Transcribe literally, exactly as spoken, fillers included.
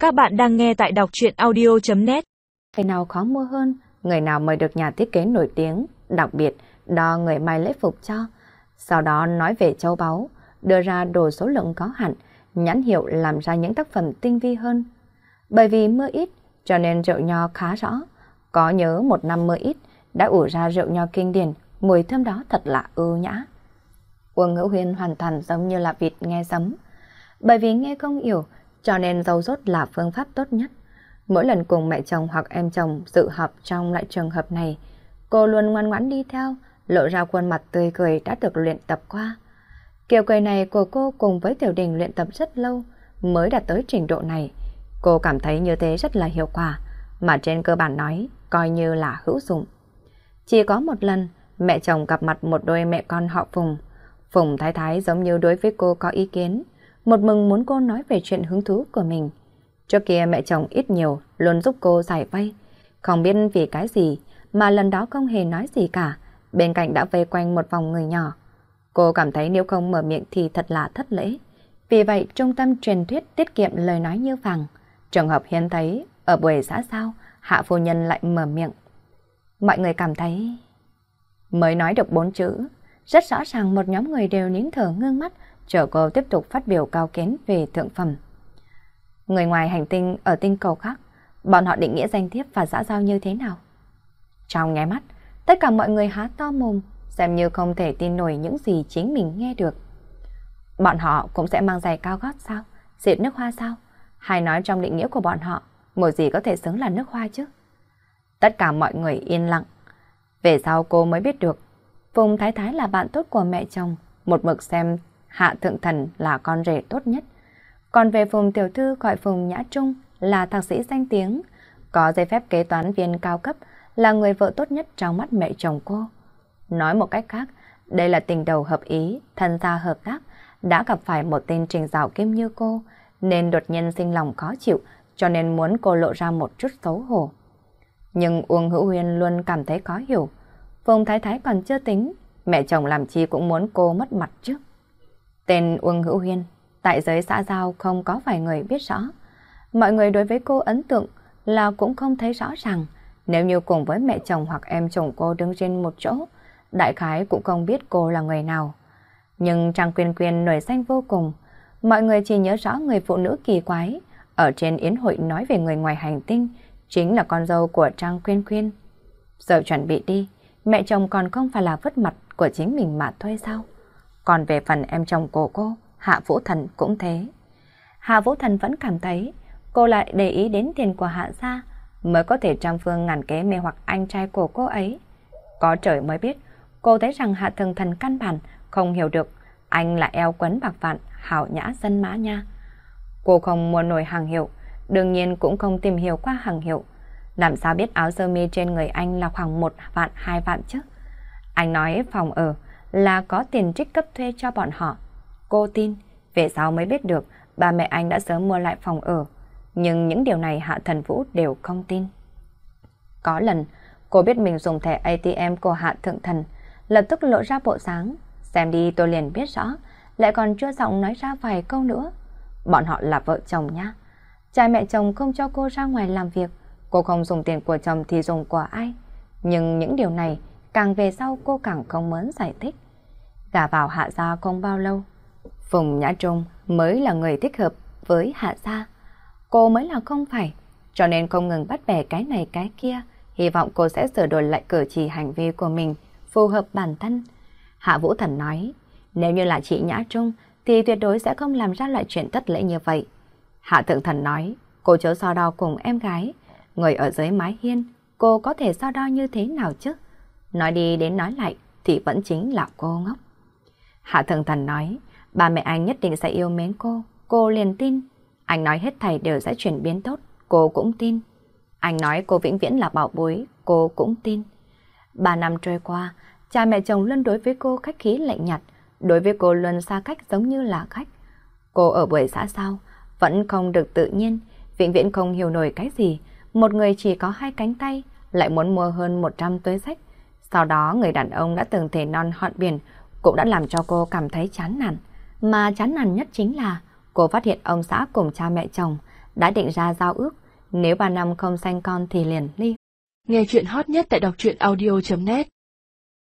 Các bạn đang nghe tại đọc truyện audio chấm net. Người nào khó mua hơn, người nào mời được nhà thiết kế nổi tiếng, đặc biệt đo người may lễ phục cho. Sau đó nói về châu báu, đưa ra đồ số lượng có hạn, nhãn hiệu làm ra những tác phẩm tinh vi hơn. Bởi vì mưa ít, cho nên rượu nho khá rõ. Có nhớ một năm mưa ít, đã ủ ra rượu nho kinh điển, mùi thơm đó thật là ưu nhã. Uông Hữu Huyên hoàn toàn giống như là vịt nghe sấm. Bởi vì nghe không hiểu, cho nên dâu dốt là phương pháp tốt nhất. Mỗi lần cùng mẹ chồng hoặc em chồng dự họp trong loại trường hợp này, cô luôn ngoan ngoãn đi theo, lộ ra khuôn mặt tươi cười đã được luyện tập qua. Kiểu cười này của cô cùng với Tiểu Đình luyện tập rất lâu mới đạt tới trình độ này. Cô cảm thấy như thế rất là hiệu quả, mà trên cơ bản nói coi như là hữu dụng. Chỉ có một lần, mẹ chồng gặp mặt một đôi mẹ con họ Phùng. Phùng Thái Thái giống như đối với cô có ý kiến, một mừng muốn cô nói về chuyện hứng thú của mình. Trước kia mẹ chồng ít nhiều luôn giúp cô giải vây. Không biết vì cái gì mà lần đó không hề nói gì cả, bên cạnh đã vây quanh một vòng người nhỏ. Cô cảm thấy nếu không mở miệng thì thật là thất lễ. Vì vậy trung tâm truyền thuyết tiết kiệm lời nói như vàng. Trường hợp hiếm thấy ở buổi xã giao, Hạ phu nhân lại mở miệng. Mọi người cảm thấy... Mới nói được bốn chữ, rất rõ ràng một nhóm người đều nín thở ngưng mắt, chờ cô tiếp tục phát biểu cao kiến về thượng phẩm. Người ngoài hành tinh ở tinh cầu khác, bọn họ định nghĩa danh thiếp và xã giao như thế nào? Trong nháy mắt, tất cả mọi người há to mồm, xem như không thể tin nổi những gì chính mình nghe được. Bọn họ cũng sẽ mang giày cao gót sao? Xịt nước hoa sao? Hay nói trong định nghĩa của bọn họ, một gì có thể xứng là nước hoa chứ? Tất cả mọi người yên lặng. Về sau cô mới biết được, Phùng Thái Thái là bạn tốt của mẹ chồng, một mực xem Hạ Thượng Thần là con rể tốt nhất. Còn về Phùng Tiểu Thư gọi Phùng Nhã Trung là thạc sĩ danh tiếng, có giấy phép kế toán viên cao cấp, là người vợ tốt nhất trong mắt mẹ chồng cô. Nói một cách khác, đây là tình đầu hợp ý, thân gia hợp tác, đã gặp phải một tên Trình Dạo Kim như cô, nên đột nhiên sinh lòng khó chịu, cho nên muốn cô lộ ra một chút xấu hổ. Nhưng Uông Hữu Huyên luôn cảm thấy khó hiểu. Phùng Thái Thái còn chưa tính, mẹ chồng làm chi cũng muốn cô mất mặt trước. Tên Uông Hữu Huyên, tại giới xã giao không có vài người biết rõ. Mọi người đối với cô ấn tượng là cũng không thấy rõ ràng. Nếu như cùng với mẹ chồng hoặc em chồng cô đứng trên một chỗ, đại khái cũng không biết cô là người nào. Nhưng Trang Quyên Quyên nổi danh vô cùng. Mọi người chỉ nhớ rõ người phụ nữ kỳ quái ở trên yến hội nói về người ngoài hành tinh, chính là con dâu của Trang Quyên Quyên. Giờ chuẩn bị đi, mẹ chồng còn không phải là vứt mặt của chính mình mà thôi sao? Còn về phần em chồng của cô, Hạ Vũ Thần cũng thế. Hạ Vũ Thần vẫn cảm thấy cô lại để ý đến tiền của Hạ gia mới có thể trăm phương ngàn kế mê hoặc anh trai của cô ấy. Có trời mới biết, cô thấy rằng Hạ Thượng Thần căn bản không hiểu được anh là eo quấn bạc vạn, hảo nhã dân mã nha. Cô không mua nổi hàng hiệu, đương nhiên cũng không tìm hiểu qua hàng hiệu. Làm sao biết áo sơ mi trên người anh là khoảng một vạn, hai vạn chứ? Anh nói phòng ở là có tiền trích cấp thuê cho bọn họ. Cô tin, về sau mới biết được ba mẹ anh đã sớm mua lại phòng ở. Nhưng những điều này Hạ Thần Vũ đều không tin. Có lần, cô biết mình dùng thẻ a tê em của Hạ Thượng Thần, lập tức lộ ra bộ dáng. Xem đi tôi liền biết rõ, lại còn chưa giọng nói ra vài câu nữa. Bọn họ là vợ chồng nha. Cha mẹ chồng không cho cô ra ngoài làm việc, cô không dùng tiền của chồng thì dùng của ai? Nhưng những điều này càng về sau cô càng không muốn giải thích. Gả vào Hạ gia không bao lâu, Phùng Nhã Trung mới là người thích hợp với Hạ gia. Cô mới là không phải, cho nên không ngừng bắt bẻ cái này cái kia, hy vọng cô sẽ sửa đổi lại cử chỉ hành vi của mình, phù hợp bản thân. Hạ Vũ Thần nói, nếu như là chị Nhã Trung thì tuyệt đối sẽ không làm ra loại chuyện thất lễ như vậy. Hạ Thượng Thần nói, cô chớ so đo cùng em gái, người ở dưới mái hiên, cô có thể so đo như thế nào chứ? Nói đi đến nói lại thì vẫn chính là cô ngốc. Hạ Thượng Thần nói, ba mẹ anh nhất định sẽ yêu mến cô, cô liền tin. Anh nói hết thảy đều sẽ chuyển biến tốt, cô cũng tin. Anh nói cô vĩnh viễn là bảo bối, cô cũng tin. Ba năm trôi qua, cha mẹ chồng luôn đối với cô khách khí lạnh nhạt, đối với cô luôn xa cách giống như là khách. Cô ở buổi xã giao vẫn không được tự nhiên, vĩnh viễn không hiểu nổi cái gì. Một người chỉ có hai cánh tay lại muốn mua hơn một trăm túi sách. Sau đó người đàn ông đã từng thể non họn biển cũng đã làm cho cô cảm thấy chán nản. Mà chán nản nhất chính là cô phát hiện ông xã cùng cha mẹ chồng đã định ra giao ước, nếu ba năm không sanh con thì liền ly. Nghe chuyện hot nhất tại đọc truyện audio chấm net